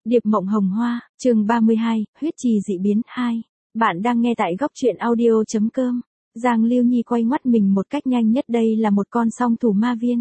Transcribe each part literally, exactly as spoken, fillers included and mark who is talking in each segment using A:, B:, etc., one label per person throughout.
A: Điệp mộng hồng hoa, chương ba mươi hai, huyết trì dị biến hai. Bạn đang nghe tại góc truyện audio chấm com. Giang Lưu Nhi quay ngoắt mình một cách nhanh nhất, đây là một con song thủ ma viên.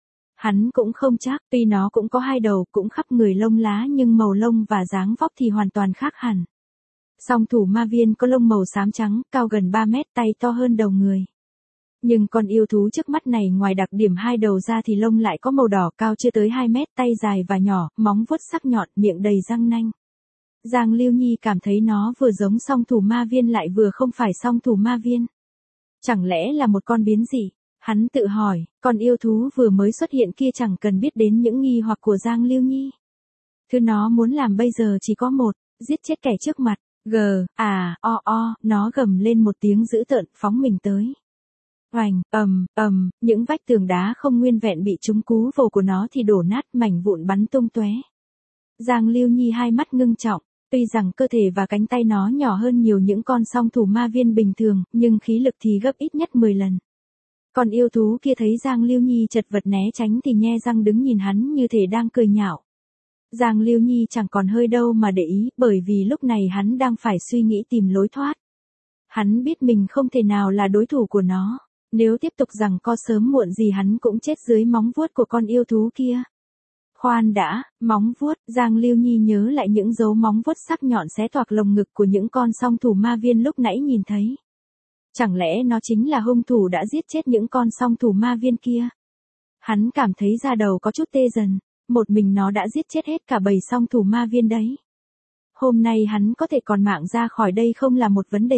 A: Hắn cũng không chắc, tuy nó cũng có hai đầu, cũng khắp người lông lá, nhưng màu lông và dáng vóc thì hoàn toàn khác hẳn. Song thủ ma viên có lông màu xám trắng, cao gần ba mét, tay to hơn đầu người. Nhưng con yêu thú trước mắt này ngoài đặc điểm hai đầu ra thì lông lại có màu đỏ, cao chưa tới hai mét, tay dài và nhỏ, móng vuốt sắc nhọn, miệng đầy răng nanh. Giang Lưu Nhi cảm thấy nó vừa giống song thủ ma viên lại vừa không phải song thủ ma viên. Chẳng lẽ là một con biến dị? Hắn tự hỏi, con yêu thú vừa mới xuất hiện kia chẳng cần biết đến những nghi hoặc của Giang Lưu Nhi. Thứ nó muốn làm bây giờ chỉ có một, giết chết kẻ trước mặt. G, à, o o, nó gầm lên một tiếng dữ tợn, phóng mình tới. Oành, ầm, ầm, những vách tường đá không nguyên vẹn bị trúng cú vồ của nó thì đổ nát, mảnh vụn bắn tung tóe. Giang Lưu Nhi hai mắt ngưng trọng, tuy rằng cơ thể và cánh tay nó nhỏ hơn nhiều những con song thủ ma viên bình thường, nhưng khí lực thì gấp ít nhất mười lần. Còn yêu thú kia thấy Giang Lưu Nhi chật vật né tránh thì nhe răng đứng nhìn hắn như thể đang cười nhạo. Giang Lưu Nhi chẳng còn hơi đâu mà để ý, bởi vì lúc này hắn đang phải suy nghĩ tìm lối thoát. Hắn biết mình không thể nào là đối thủ của nó. Nếu tiếp tục giằng co sớm muộn gì hắn cũng chết dưới móng vuốt của con yêu thú kia. Khoan đã, móng vuốt, Giang Lưu Nhi nhớ lại những dấu móng vuốt sắc nhọn xé toạc lồng ngực của những con song thủ ma viên lúc nãy nhìn thấy. Chẳng lẽ nó chính là hung thủ đã giết chết những con song thủ ma viên kia? Hắn cảm thấy da đầu có chút tê dần, một mình nó đã giết chết hết cả bầy song thủ ma viên đấy. Hôm nay hắn có thể còn mạng ra khỏi đây không là một vấn đề.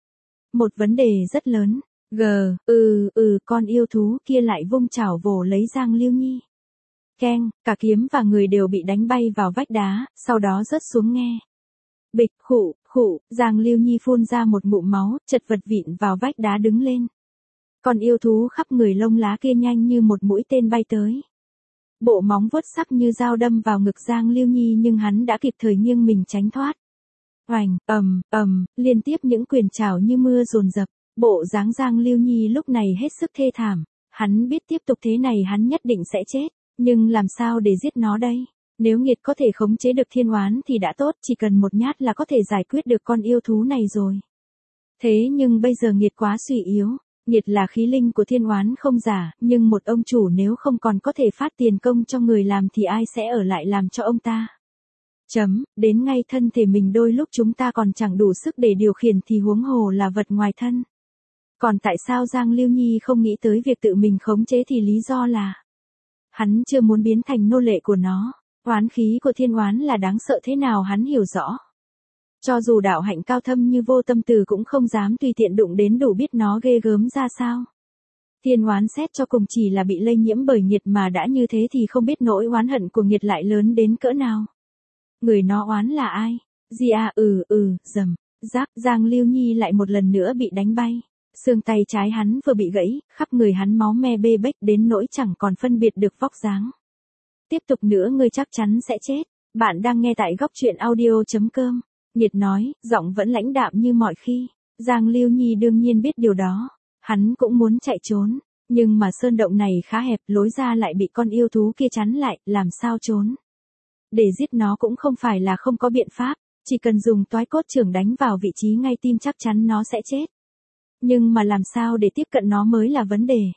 A: Một vấn đề rất lớn. G, ừ, ừ, con yêu thú kia lại vung chảo vồ lấy Giang Lưu Nhi. Keng, cả kiếm và người đều bị đánh bay vào vách đá, sau đó rớt xuống nghe. Bịch, khụ, khụ, Giang Lưu Nhi phun ra một ngụm máu, chật vật vịn vào vách đá đứng lên. Con yêu thú khắp người lông lá kia nhanh như một mũi tên bay tới. Bộ móng vuốt sắc như dao đâm vào ngực Giang Lưu Nhi nhưng hắn đã kịp thời nghiêng mình tránh thoát. Oành, ầm, ầm, liên tiếp những quyền chảo như mưa dồn dập. Bộ dáng Giang Lưu Nhi lúc này hết sức thê thảm, hắn biết tiếp tục thế này hắn nhất định sẽ chết, nhưng làm sao để giết nó đây? Nếu Nghiệt có thể khống chế được thiên oán thì đã tốt, chỉ cần một nhát là có thể giải quyết được con yêu thú này rồi. Thế nhưng bây giờ Nghiệt quá suy yếu, Nghiệt là khí linh của thiên oán không giả, nhưng một ông chủ nếu không còn có thể phát tiền công cho người làm thì ai sẽ ở lại làm cho ông ta? Chấm, đến ngay thân thể mình đôi lúc chúng ta còn chẳng đủ sức để điều khiển thì huống hồ là vật ngoài thân. Còn tại sao Giang Lưu Nhi không nghĩ tới việc tự mình khống chế thì lý do là hắn chưa muốn biến thành nô lệ của nó. Oán khí của thiên oán là đáng sợ thế nào hắn hiểu rõ. Cho dù đạo hạnh cao thâm như Vô Tâm Từ cũng không dám tùy tiện đụng đến đủ biết nó ghê gớm ra sao. Thiên oán xét cho cùng chỉ là bị lây nhiễm bởi Nghiệt mà đã như thế thì không biết nỗi oán hận của Nghiệt lại lớn đến cỡ nào. Người nó oán là ai? Gì à ừ ừ, dầm, giáp, Giang Lưu Nhi lại một lần nữa bị đánh bay. Xương tay trái hắn vừa bị gãy, khắp người hắn máu me bê bết đến nỗi chẳng còn phân biệt được vóc dáng. Tiếp tục nữa ngươi chắc chắn sẽ chết. Bạn đang nghe tại góc truyện audio chấm com. Nghiệt nói, giọng vẫn lãnh đạm như mọi khi. Giang Lưu Nhi đương nhiên biết điều đó. Hắn cũng muốn chạy trốn. Nhưng mà sơn động này khá hẹp, lối ra lại bị con yêu thú kia chắn lại, làm sao trốn. Để giết nó cũng không phải là không có biện pháp. Chỉ cần dùng toái cốt chưởng đánh vào vị trí ngay tim chắc chắn nó sẽ chết. Nhưng mà làm sao để tiếp cận nó mới là vấn đề.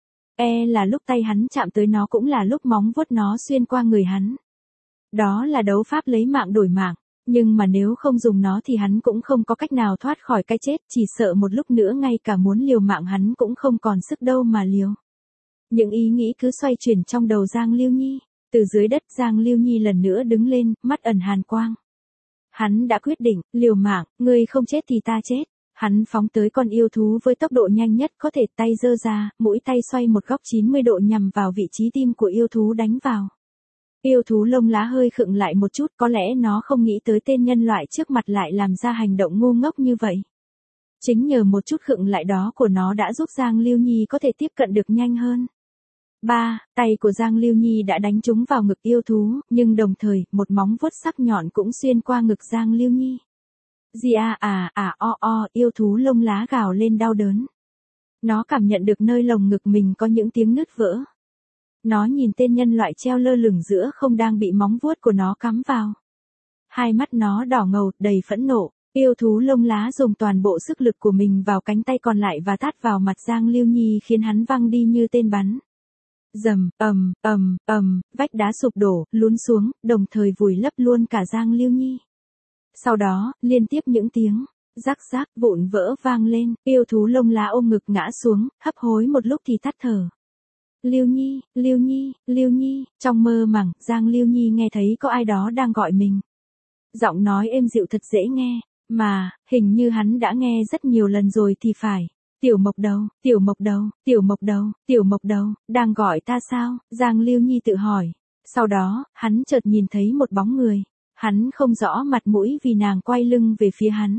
A: E là lúc tay hắn chạm tới nó cũng là lúc móng vuốt nó xuyên qua người hắn. Đó là đấu pháp lấy mạng đổi mạng, nhưng mà nếu không dùng nó thì hắn cũng không có cách nào thoát khỏi cái chết, chỉ sợ một lúc nữa ngay cả muốn liều mạng hắn cũng không còn sức đâu mà liều. Những ý nghĩ cứ xoay chuyển trong đầu Giang Lưu Nhi, từ dưới đất Giang Lưu Nhi lần nữa đứng lên, mắt ẩn hàn quang. Hắn đã quyết định, liều mạng, ngươi không chết thì ta chết. Hắn phóng tới con yêu thú với tốc độ nhanh nhất có thể, tay giơ ra, mũi tay xoay một góc chín mươi độ nhằm vào vị trí tim của yêu thú đánh vào. Yêu thú lông lá hơi khựng lại một chút, có lẽ nó không nghĩ tới tên nhân loại trước mặt lại làm ra hành động ngu ngốc như vậy. Chính nhờ một chút khựng lại đó của nó đã giúp Giang Lưu Nhi có thể tiếp cận được nhanh hơn. ba. Tay của Giang Lưu Nhi đã đánh trúng vào ngực yêu thú, nhưng đồng thời, một móng vuốt sắc nhọn cũng xuyên qua ngực Giang Lưu Nhi. Gì à à à o o, yêu thú lông lá gào lên đau đớn. Nó cảm nhận được nơi lồng ngực mình có những tiếng nứt vỡ. Nó nhìn tên nhân loại treo lơ lửng giữa không đang bị móng vuốt của nó cắm vào. Hai mắt nó đỏ ngầu, đầy phẫn nộ. Yêu thú lông lá dùng toàn bộ sức lực của mình vào cánh tay còn lại và tát vào mặt Giang Lưu Nhi khiến hắn văng đi như tên bắn. Rầm, ầm, ầm, ầm, vách đá sụp đổ, lún xuống, đồng thời vùi lấp luôn cả Giang Lưu Nhi. Sau đó, liên tiếp những tiếng rắc rác vụn vỡ vang lên, yêu thú lông lá ôm ngực ngã xuống, hấp hối một lúc thì tắt thở. Lưu Nhi, Lưu Nhi, Lưu Nhi, trong mơ màng, Giang Lưu Nhi nghe thấy có ai đó đang gọi mình. Giọng nói êm dịu thật dễ nghe, mà, hình như hắn đã nghe rất nhiều lần rồi thì phải. Tiểu Mộc Đầu, Tiểu Mộc Đầu, Tiểu Mộc Đầu, Tiểu Mộc Đầu, đang gọi ta sao? Giang Lưu Nhi tự hỏi. Sau đó, hắn chợt nhìn thấy một bóng người. Hắn không rõ mặt mũi vì nàng quay lưng về phía hắn.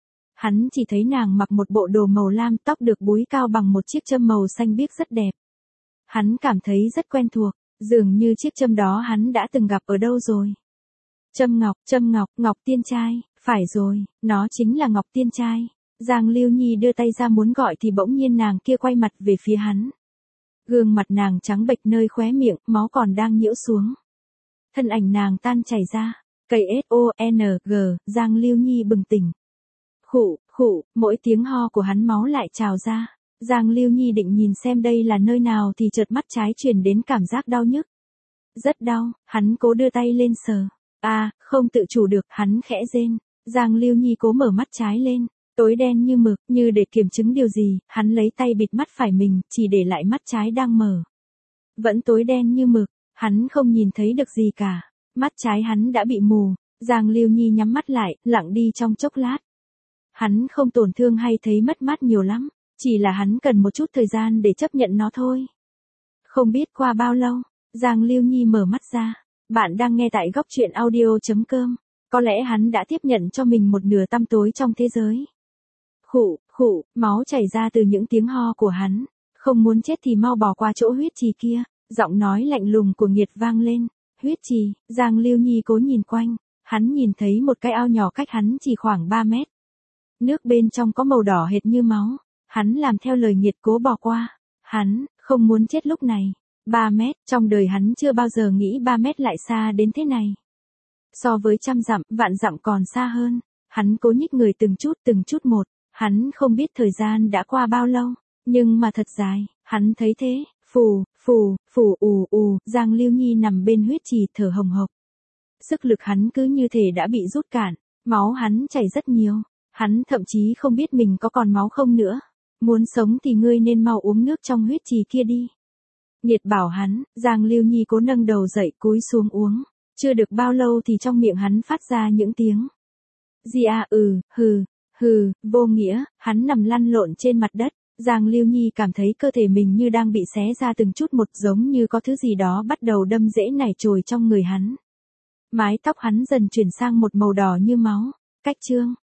A: Hắn chỉ thấy nàng mặc một bộ đồ màu lam, tóc được búi cao bằng một chiếc châm màu xanh biếc rất đẹp. Hắn cảm thấy rất quen thuộc, dường như chiếc châm đó hắn đã từng gặp ở đâu rồi. Châm ngọc, châm ngọc, ngọc tiên trai, phải rồi, nó chính là ngọc tiên trai. Giang Lưu Nhi đưa tay ra muốn gọi thì bỗng nhiên nàng kia quay mặt về phía hắn. Gương mặt nàng trắng bệch nơi khóe miệng, máu còn đang nhiễu xuống. Thân ảnh nàng tan chảy ra. Cây S O N G, Giang Lưu Nhi bừng tỉnh. Khụ, khụ, mỗi tiếng ho của hắn máu lại trào ra. Giang Lưu Nhi định nhìn xem đây là nơi nào thì chợt mắt trái truyền đến cảm giác đau nhức. Rất đau, hắn cố đưa tay lên sờ. À, không tự chủ được, hắn khẽ rên. Giang Lưu Nhi cố mở mắt trái lên. Tối đen như mực, như để kiểm chứng điều gì, hắn lấy tay bịt mắt phải mình, chỉ để lại mắt trái đang mở. Vẫn tối đen như mực, hắn không nhìn thấy được gì cả. Mắt trái hắn đã bị mù. Giang Lưu Nhi nhắm mắt lại, lặng đi trong chốc lát. Hắn không tổn thương hay thấy mất mát nhiều lắm, chỉ là hắn cần một chút thời gian để chấp nhận nó thôi. Không biết qua bao lâu, Giang Lưu Nhi mở mắt ra. Bạn đang nghe tại góc truyện audio chấm com. Có lẽ hắn đã tiếp nhận cho mình một nửa tăm tối trong thế giới. Khụ, khụ, máu chảy ra từ những tiếng ho của hắn. Không muốn chết thì mau bỏ qua chỗ huyết trì kia. Giọng nói lạnh lùng của Nghiệt vang lên. Huyết trì, Giang Lưu Nhi cố nhìn quanh. Hắn nhìn thấy một cái ao nhỏ cách hắn chỉ khoảng ba mét. Nước bên trong có màu đỏ hệt như máu. Hắn làm theo lời Nghiệt cố bỏ qua. Hắn, không muốn chết lúc này. ba mét, trong đời hắn chưa bao giờ nghĩ ba mét lại xa đến thế này. So với trăm dặm, vạn dặm còn xa hơn. Hắn cố nhích người từng chút từng chút một. Hắn không biết thời gian đã qua bao lâu. Nhưng mà thật dài, hắn thấy thế. Phù, phù, phù ù ù, Giang Lưu Nhi nằm bên huyết trì thở hồng hộc. Sức lực hắn cứ như thể đã bị rút cạn. Máu hắn chảy rất nhiều. Hắn thậm chí không biết mình có còn máu không nữa. Muốn sống thì ngươi nên mau uống nước trong huyết trì kia đi. Nghiệt bảo hắn. Giang Lưu Nhi cố nâng đầu dậy cúi xuống uống. Chưa được bao lâu thì trong miệng hắn phát ra những tiếng. Di a ừ, hừ, hừ, vô nghĩa, hắn nằm lăn lộn trên mặt đất. Giang Lưu Nhi cảm thấy cơ thể mình như đang bị xé ra từng chút một, giống như có thứ gì đó bắt đầu đâm rễ nảy chồi trong người hắn. Mái tóc hắn dần chuyển sang một màu đỏ như máu. Cách chương.